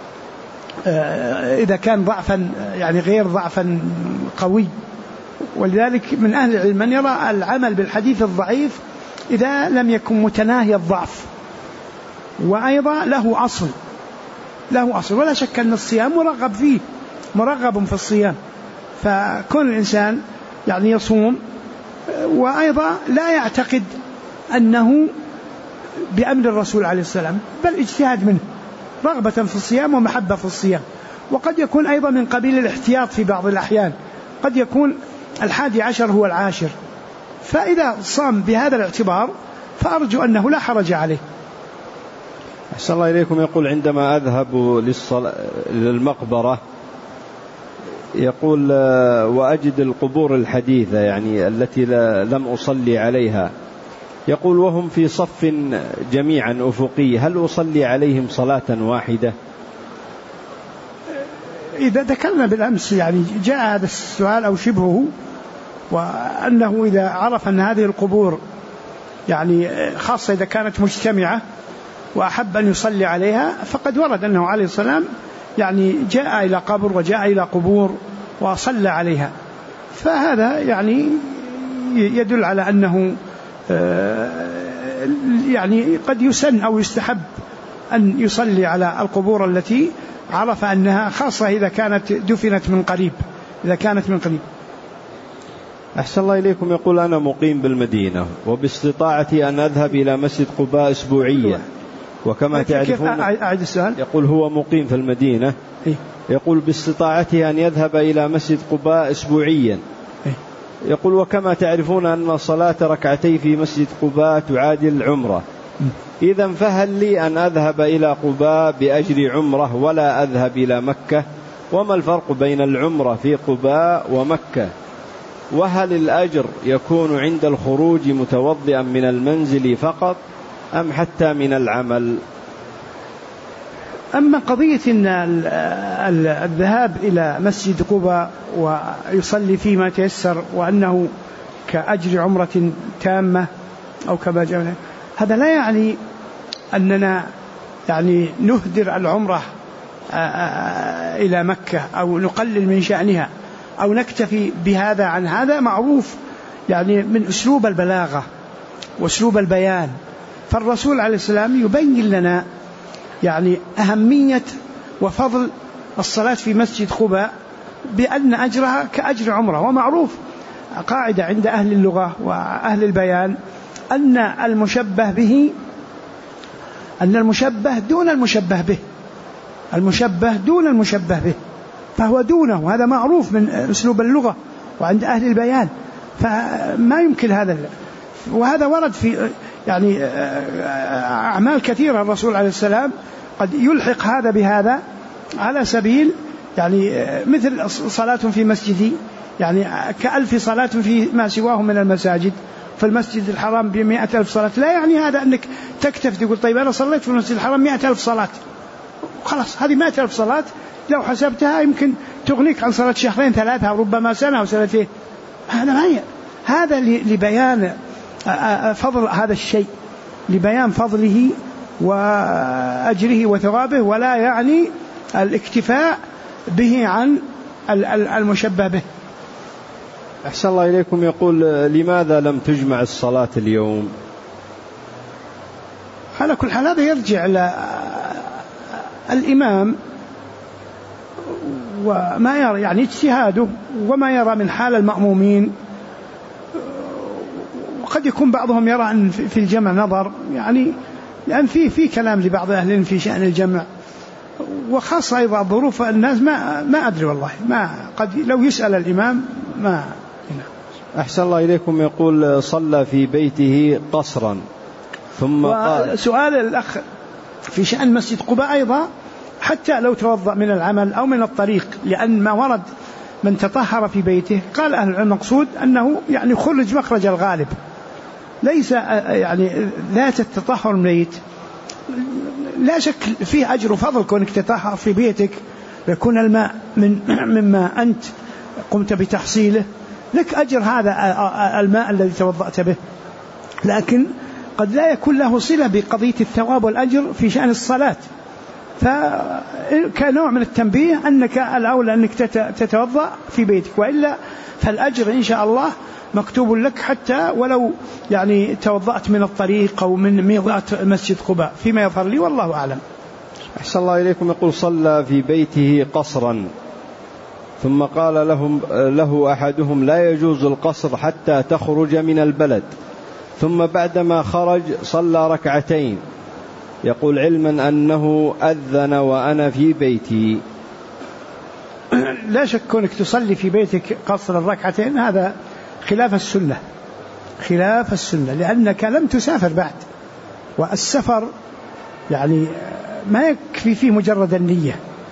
إذا كان ضعفا يعني غير ضعفا قوي. ولذلك من أهل العلم من يرى العمل بالحديث الضعيف إذا لم يكن متناهي الضعف، وأيضا له أصل، ولا شك أن الصيام مرغب في الصيام، فكل الإنسان يعني يصوم، وأيضا لا يعتقد أنه بأمر الرسول عليه السلام، بل اجتهاد منه رغبة في الصيام ومحبة في الصيام. وقد يكون أيضا من قبيل الاحتياط في بعض الأحيان، قد يكون 11 هو 10، فإذا صام بهذا الاعتبار فأرجو أنه لا حرج عليه. أحسن الله إليكم. يقول: عندما أذهب للمقبرة يقول وأجد القبور الحديثة يعني التي لم أصلي عليها، يقول وهم في صف جميعا أفقي، هل أصلي عليهم صلاة واحدة؟ إذا ذكرنا بالأمس يعني جاء هذا السؤال أو شبهه، وأنه إذا عرف أن هذه القبور يعني خاصة إذا كانت مجتمعة وأحب أن يصلي عليها، فقد ورد أنه عليه السلام يعني جاء إلى قبر وجاء إلى قبور وصلى عليها، فهذا يعني يدل على أنه يعني قد يسن أو يستحب أن يصلي على القبور التي عرف أنها خاصة إذا كانت دفنت من قريب، إذا كانت من قريب. أحسن الله إليكم. يقول أنا مقيم بالمدينة وباستطاعتي أن أذهب إلى مسجد قباء أسبوعيا، وكما تعرفون أعد السؤال. يقول هو مقيم في المدينة، يقول باستطاعته أن يذهب إلى مسجد قباء أسبوعيا، يقول وكما تعرفون أن صلاة ركعتي في مسجد قباء تعادل عمرة، إذا فهل لي أن أذهب إلى قباء بأجر عمرة ولا أذهب إلى مكة؟ وما الفرق بين العمرة في قباء ومكة؟ وهل الأجر يكون عند الخروج متوضئا من المنزل فقط أم حتى من العمل؟ أما قضية أن الذهاب إلى مسجد قباء ويصلي فيه ما تيسر وأنه كأجر عمرة تامة أو كما جاء، هذا لا يعني أننا يعني نهدر العمرة إلى مكة أو نقلل من شأنها أو نكتفي بهذا عن هذا. معروف يعني من أسلوب البلاغة وأسلوب البيان، فالرسول عليه السلام يبين لنا يعني أهمية وفضل الصلاة في مسجد قباء بأن أجرها كأجر عمره. ومعروف قاعدة عند أهل اللغة وأهل البيان أن المشبه به أن المشبه دون المشبه به، المشبه دون المشبه به، فهو دونه، هذا معروف من أسلوب اللغة وعند أهل البيان، فما يمكن هذا. وهذا ورد في يعني أعمال كثيرة الرسول عليه السلام قد يلحق هذا بهذا على سبيل يعني مثل صلاة في مسجدي يعني كألف صلاة في ما سواه من المساجد، في المسجد الحرام ب100,000 صلاة. لا يعني هذا أنك تكتفي تقول طيب أنا صليت في المسجد الحرام 100,000 صلاة خلاص، هذه 100,000 صلاة لو حسبتها يمكن تغنيك عن صلاة شهرين ثلاثة أو ربما سنة أو سنتين. هذا لبيان فضل هذا الشيء، لبيان فضله وأجره وثوابه، ولا يعني الاكتفاء به عن المشبه به. أحسن الله إليكم. يقول لماذا لم تجمع الصلاة اليوم؟ على كل حال هذا يرجع إلى الإمام وما يرى يعني اجتهاده وما يرى من حال المأمومين، وقد يكون بعضهم يرى أن في الجمع نظر يعني لأن في كلام لبعض أهلين في شأن الجمع، وخاصة أيضا ظروف الناس ما أدري والله، ما قد لو يسأل الإمام ما. أحسن الله إليكم. يقول صلى في بيته قصرا ثم قال. سؤال الأخ في شأن مسجد قباء أيضا حتى لو توضأ من العمل أو من الطريق، لأن ما ورد من تطهر في بيته قال أهل العلم مقصود أنه يعني خرج مخرج الغالب، ليس يعني ذات التطهر من البيت. لا شك فيه أجر وفضل كونك تطهر في بيتك، يكون الماء مما أنت قمت بتحصيله، لك أجر هذا الماء الذي توضأت به، لكن قد لا يكون له صلة بقضية الثواب والأجر في شأن الصلاة. فكنوع من التنبيه أنك الأولى أنك تتوضأ في بيتك، وإلا فالأجر إن شاء الله مكتوب لك حتى ولو يعني توضأت من الطريق أو من ميضات مسجد قباء، فيما يظهر لي والله أعلم. أحسن الله إليكم. يقول صلى في بيته قصرا ثم قال له أحدهم لا يجوز القصر حتى تخرج من البلد، ثم بعدما خرج صلى ركعتين، يقول علما أنه أذن وأنا في بيتي. لا شك كونك تصلي في بيتك قصر الركعتين هذا خلاف السنة، خلاف السنة، لأنك لم تسافر بعد، والسفر يعني ما يكفي فيه مجرد النية،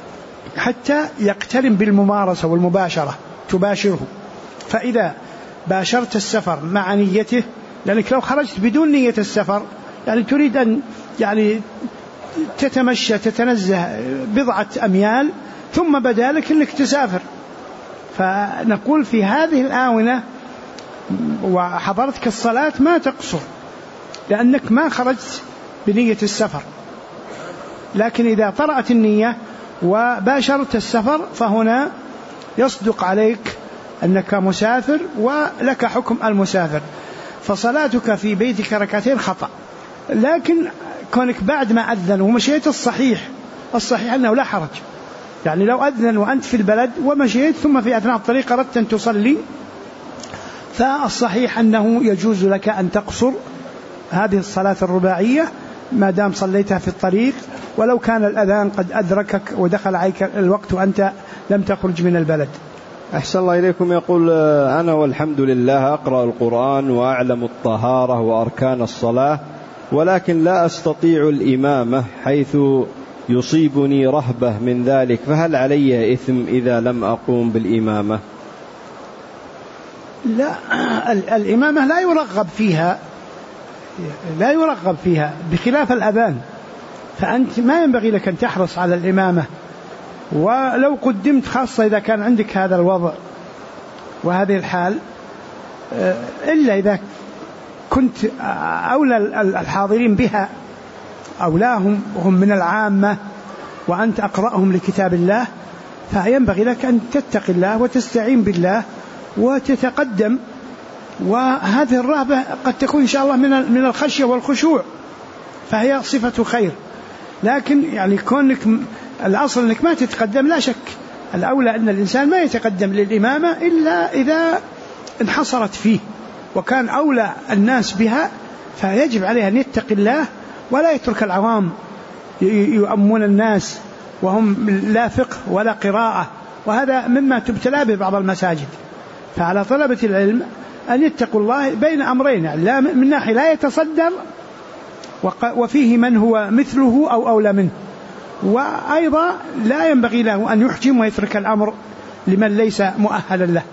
حتى يقترن بالممارسة والمباشرة تباشره. فإذا باشرت السفر مع نيته، لأنك لو خرجت بدون نية السفر يعني تريد أن يعني تتمشى تتنزه بضعة أميال ثم بدا لك أنك تسافر، فنقول في هذه الآونة وحضرتك الصلاة ما تقصر لأنك ما خرجت بنية السفر. لكن إذا طرأت النية وباشرت السفر فهنا يصدق عليك أنك مسافر ولك حكم المسافر، فصلاتك في بيتك ركعتين خطأ. لكن كونك بعد ما أذن ومشيت الصحيح أنه لا حرج، يعني لو أذن وأنت في البلد ومشيت ثم في أثناء الطريق أردت أن تصلي فالصحيح أنه يجوز لك أن تقصر هذه الصلاة الرباعية ما دام صليتها في الطريق، ولو كان الأذان قد أدركك ودخل عليك الوقت وأنت لم تخرج من البلد. أحسن الله إليكم. يقول أنا والحمد لله أقرأ القرآن وأعلم الطهارة وأركان الصلاة، ولكن لا أستطيع الإمامة حيث يصيبني رهبة من ذلك، فهل علي إثم إذا لم أقوم بالإمامة؟ لا، الإمامة لا يرغب فيها بخلاف الأذان، فأنت ما ينبغي لك أن تحرص على الإمامة، ولو قدمت خاصة إذا كان عندك هذا الوضع وهذه الحال، إلا إذا كنت أولى الحاضرين بها أولاهم وهم من العامة وأنت أقرأهم لكتاب الله، فينبغي لك أن تتقي الله وتستعين بالله وتتقدم. وهذه الرهبة قد تكون إن شاء الله من الخشية والخشوع، فهي صفة خير. لكن يعني كونك الأصل أنك ما تتقدم، لا شك الأولى أن الإنسان ما يتقدم للإمامة إلا إذا انحصرت فيه وكان أولى الناس بها، فيجب عليه أن يتقي الله ولا يترك العوام يؤمون الناس وهم لا فقه ولا قراءة، وهذا مما تبتلى به بعض المساجد. فعلى طلبة العلم أن يتقوا الله بين أمرين، يعني من ناحية لا يتصدر وفيه من هو مثله أو أولى منه، وأيضا لا ينبغي له أن يحجم ويترك الأمر لمن ليس مؤهلا له.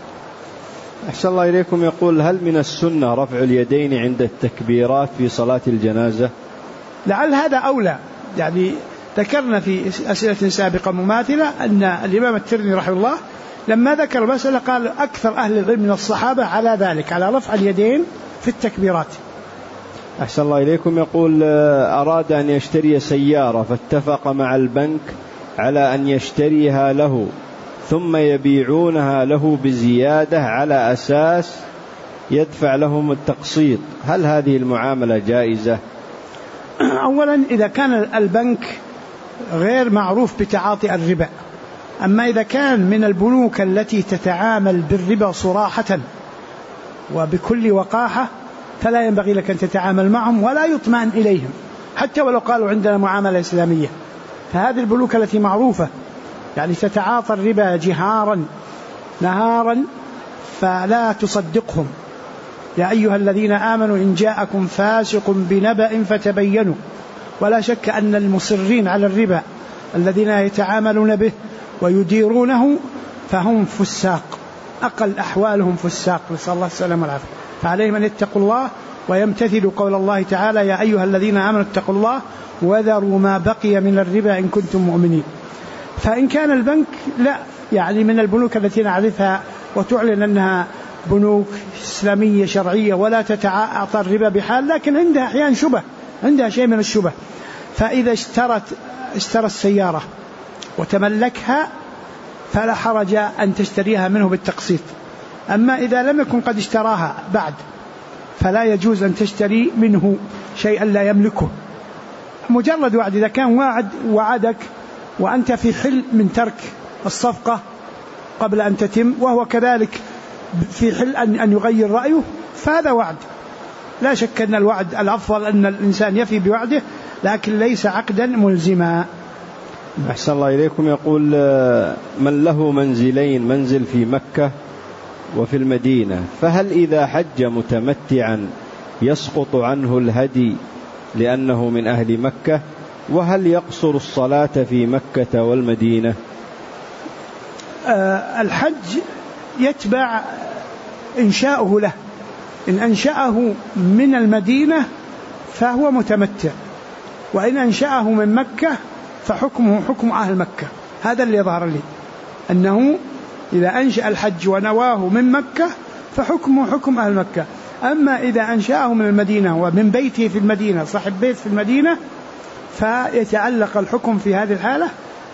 أحسن الله إليكم. يقول هل من السنة رفع اليدين عند التكبيرات في صلاة الجنازة؟ لعل هذا أولى، يعني ذكرنا في أسئلة سابقة مماثلة أن الإمام الترمذي رحمه الله لما ذكر المسألة قال أكثر أهل العلم من الصحابة على ذلك، على رفع اليدين في التكبيرات. أحسن الله إليكم. يقول أراد أن يشتري سيارة فاتفق مع البنك على أن يشتريها له ثم يبيعونها له بزيادة على أساس يدفع لهم التقسيط، هل هذه المعاملة جائزة؟ أولا إذا كان البنك غير معروف بتعاطي الربا، أما إذا كان من البنوك التي تتعامل بالربا صراحة وبكل وقاحة فلا ينبغي لك أن تتعامل معهم ولا يطمئن إليهم حتى ولو قالوا عندنا معاملة إسلامية. فهذه البنوك التي معروفة يعني تتعاطى الربا جهارا نهارا فلا تصدقهم. يا أيها الذين آمنوا إن جاءكم فاسق بنبأ فتبينوا. ولا شك أن المصرين على الربا الذين يتعاملون به ويديرونه فهم فساق، أقل أحوالهم فساق، نسأل الله السلامة والعافية. فعليهم أن يتقوا الله ويمتثلوا قول الله تعالى يا أيها الذين آمنوا اتقوا الله وذروا ما بقي من الربا إن كنتم مؤمنين. فإن كان البنك لا يعني من البنوك التي نعرفها وتعلن أنها بنوك إسلامية شرعية ولا تتعاطى الربا بحال، لكن عندها أحيانا شبه، عندها شيء من الشبه، فإذا اشترى السيارة وتملكها فلا حرج أن تشتريها منه بالتقسيط. أما إذا لم يكن قد اشتراها بعد فلا يجوز أن تشتري منه شيئا لا يملكه. مجرد وعد، إذا كان وعدك وأنت في حل من ترك الصفقة قبل أن تتم وهو كذلك في حل أن يغير رأيه فهذا وعد. لا شك أن الوعد الأفضل أن الإنسان يفي بوعده، لكن ليس عقدا ملزما. أحسن الله إليكم. يقول من له منزلين، منزل في مكة وفي المدينة، فهل إذا حج متمتعا يسقط عنه الهدي لأنه من أهل مكة، وهل يقصر الصلاة في مكة والمدينة؟ الحج يتبع إنشاؤه له. إن أنشأه من المدينة فهو متمتع، وإن أنشأه من مكة فحكمه حكم أهل مكة. هذا اللي ظهر لي، أنه إذا أنشأ الحج ونواه من مكة فحكمه حكم أهل مكة. أما إذا أنشأه من المدينة ومن بيته في المدينة، صاحب بيت في المدينة، فيتعلق الحكم في هذه الحالة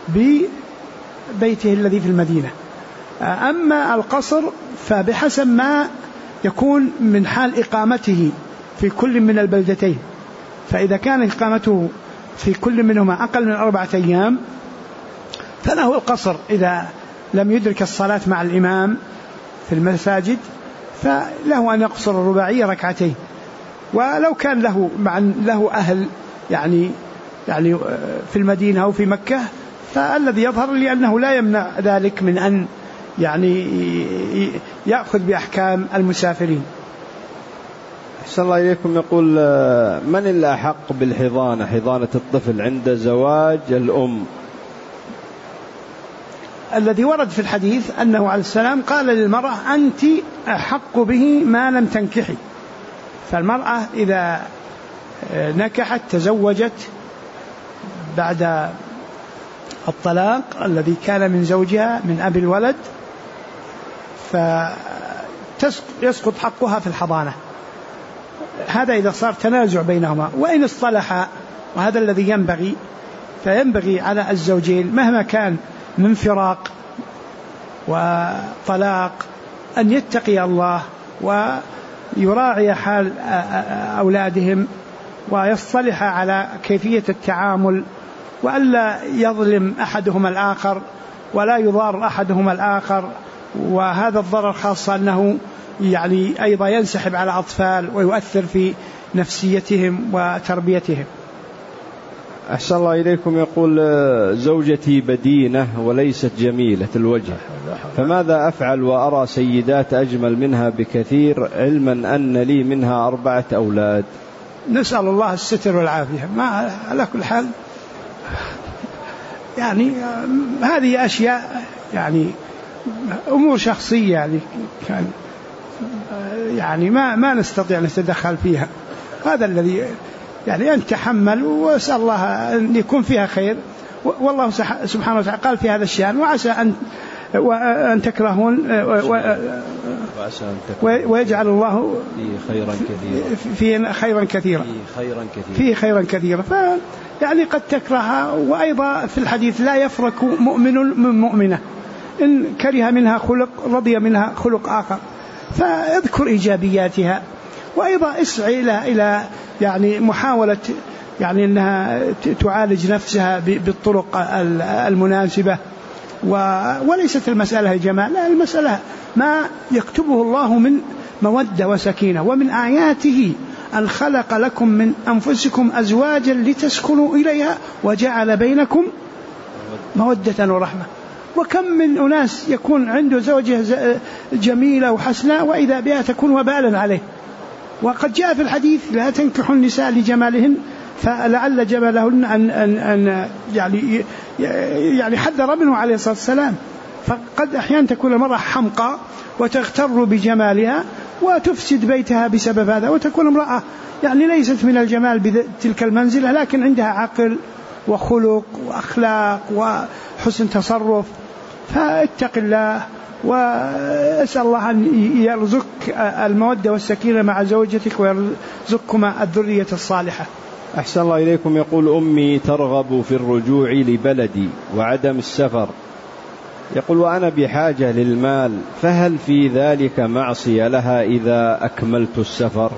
ببيته الذي في المدينة. أما القصر فبحسب ما يكون من حال إقامته في كل من البلدتين. فإذا كان إقامته في كل منهما أقل من 4 أيام فله القصر إذا لم يدرك الصلاة مع الإمام في المساجد، فله أن يقصر الرباعية 2 ركعتين. ولو كان له أهل يعني في المدينة أو في مكة، فالذي يظهر لي أنه لا يمنع ذلك من أن يعني يأخذ بأحكام المسافرين. أحسن الله إليكم. يقول: من الأحق بالحضانة، حضانة الطفل عند زواج الأم؟ الذي ورد في الحديث أنه عليه السلام قال للمرأة: أنت أحق به ما لم تنكحي. فالمرأة إذا نكحت تزوجت بعد الطلاق الذي كان من زوجها من أبي الولد، فيسقط حقها في الحضانة. هذا إذا صار تنازع بينهما. وإن اصطلحا، وهذا الذي ينبغي، فينبغي على الزوجين مهما كان من فراق وطلاق أن يتقي الله ويراعي حال أولادهم ويصطلح على كيفية التعامل، وألا يظلم أحدهما الآخر ولا يضار أحدهما الآخر. وهذا الضرر خاصة أنه يعني أيضا ينسحب على أطفال ويؤثر في نفسيتهم وتربيتهم. أحسن الله إليكم. يقول: زوجتي بدينة وليست جميلة الوجه، فماذا أفعل وأرى سيدات أجمل منها بكثير، علما أن لي منها 4 أولاد؟ نسأل الله الستر والعافية. ما على كل حال يعني هذه أشياء يعني أمور شخصية يعني ما نستطيع نتدخل فيها. هذا الذي يعني أن تحمل وأسأل الله أن يكون فيها خير. والله سبحانه وتعالى قال في هذا الشأن: وعسى أن تكرهون ويجعل الله فيه خيرا كثيرا. يعني قد تكرهها. وأيضا في الحديث: لا يفرق مؤمن من مؤمنة، إن كره منها خلق رضي منها خلق آخر. فاذكر إيجابياتها، وأيضا اسعي إلى يعني محاولة يعني أنها تعالج نفسها بالطرق المناسبة. وليست المسألة الجمال، لا، المسألة ما يكتبه الله من مودة وسكينة. ومن آياته أن خلق لكم من أنفسكم أزواجا لتسكنوا إليها وجعل بينكم مودة ورحمة. وكم من أناس يكون عنده زوجة جميلة وحسنة وإذا بها تكون وبالا عليه. وقد جاء في الحديث: لا تنكحوا النساء لجمالهن فلعل جمالهن أن يعني حذر منه عليه الصلاة والسلام. فقد أحيانا تكون المرأة حمقى وتغتر بجمالها وتفسد بيتها بسبب هذا، وتكون امرأة يعني ليست من الجمال بتلك المنزلة، لكن عندها عقل وخلق وأخلاق وحسن تصرف. فاتق الله وأسأل الله أن يرزق المودة والسكينة مع زوجتك ويرزقكما الذرية الصالحة. أحسن الله إليكم. يقول: أمي ترغب في الرجوع لبلدي وعدم السفر. يقول: وأنا بحاجة للمال، فهل في ذلك معصية لها إذا أكملت السفر؟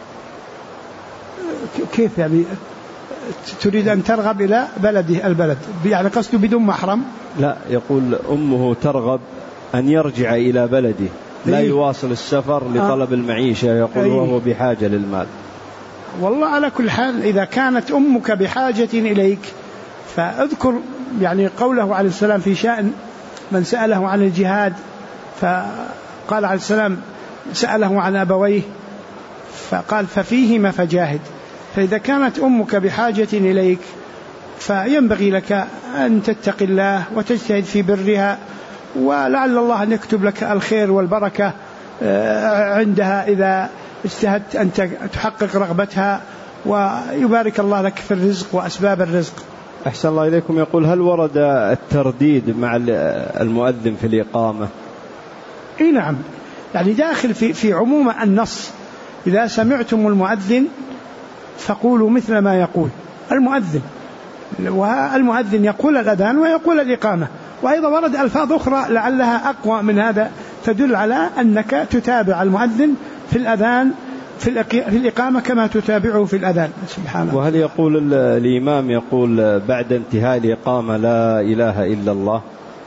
كيف يعني تريد أن ترغب إلى البلد يعني قصده بدون محرم؟ لا، يقول أمه ترغب أن يرجع إلى بلده، لا يواصل السفر لطلب المعيشة. يقول: وهو بحاجة للمال. والله على كل حال إذا كانت أمك بحاجة إليك فاذكر يعني قوله عليه السلام في شأن من سأله عن الجهاد، فقال عليه السلام: سأله عن أبويه فقال: ففيهما فجاهد. فإذا كانت أمك بحاجة إليك فينبغي لك أن تتقي الله وتجتهد في برها، ولعل الله أن يكتب لك الخير والبركة عندها إذا اجتهدت أن تحقق رغبتها، ويبارك الله لك في الرزق وأسباب الرزق. أحسن الله إليكم. يقول: هل ورد الترديد مع المؤذن في الإقامة؟ إيه نعم، يعني داخل في عموم النص: إذا سمعتم المؤذن فقولوا مثل ما يقول المؤذن، والمؤذن يقول الأذان ويقول الإقامة. وأيضا ورد ألفاظ أخرى لعلها أقوى من هذا تدل على أنك تتابع المؤذن في الأذان في الإقامة كما تتابعه في الأذان. سبحانه. وهل يقول الإمام يقول بعد انتهاء الإقامة لا إله إلا الله؟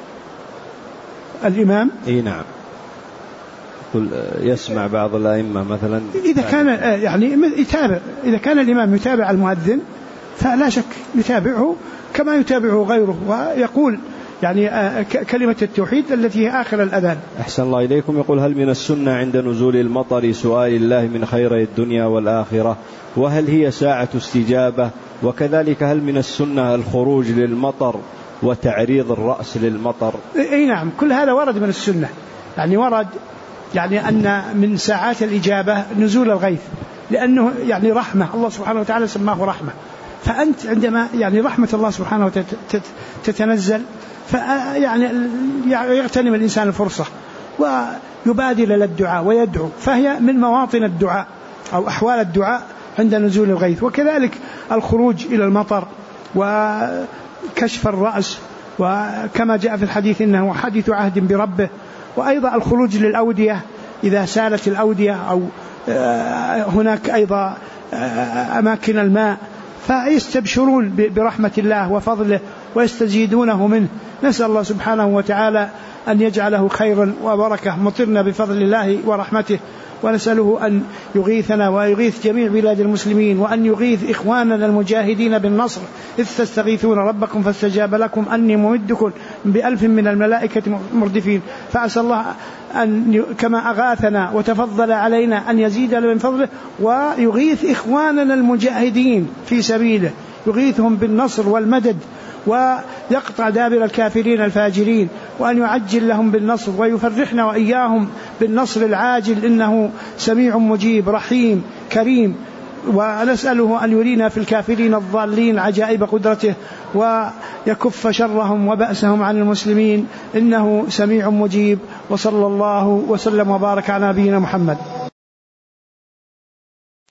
الإمام إيه نعم، يسمع بعض الأئمة مثلا إذا كان يعني يتابع، إذا كان الإمام يتابع المؤذن فلا شك يتابعه كما يتابعه غيره، ويقول يعني كلمة التوحيد التي هي آخر الأذان. أحسن الله إليكم. يقول: هل من السنة عند نزول المطر سؤال الله من خير الدنيا والآخرة؟ وهل هي ساعة استجابة؟ وكذلك هل من السنة الخروج للمطر وتعريض الرأس للمطر؟ أي نعم، كل هذا ورد من السنة. يعني ورد يعني أن من ساعات الإجابة نزول الغيث، لأنه يعني رحمة، الله سبحانه وتعالى سماه رحمة. فأنت عندما يعني رحمة الله سبحانه وتعالى تتنزل، فيعني يغتنم الإنسان الفرصة ويبادر للدعاء ويدعو، فهي من مواطن الدعاء أو أحوال الدعاء عند نزول الغيث. وكذلك الخروج إلى المطر وكشف الرأس، وكما جاء في الحديث إنه حديث عهد بربه. وأيضا الخروج للأودية إذا سالت الأودية، أو هناك أيضا أماكن الماء، فيستبشرون برحمة الله وفضله ويستزيدونه منه. نسأل الله سبحانه وتعالى أن يجعله خيرا وبركة، مطرنا بفضل الله ورحمته، ونسأله أن يغيثنا ويغيث جميع بلاد المسلمين، وأن يغيث إخواننا المجاهدين بالنصر إذ تستغيثون ربكم فاستجاب لكم أني ممدكم ب1000 من الملائكة مردفين. فأسأل الله أن كما أغاثنا وتفضل علينا أن يزيد من فضله، ويغيث إخواننا المجاهدين في سبيله، يغيثهم بالنصر والمدد، ويقطع دابر الكافرين الفاجرين، وأن يعجل لهم بالنصر ويفرحنا وإياهم بالنصر العاجل، إنه سميع مجيب رحيم كريم. ونسأله أن يرينا في الكافرين الضالين عجائب قدرته، ويكف شرهم وبأسهم عن المسلمين، إنه سميع مجيب. وصلى الله وسلم وبارك على نبينا محمد.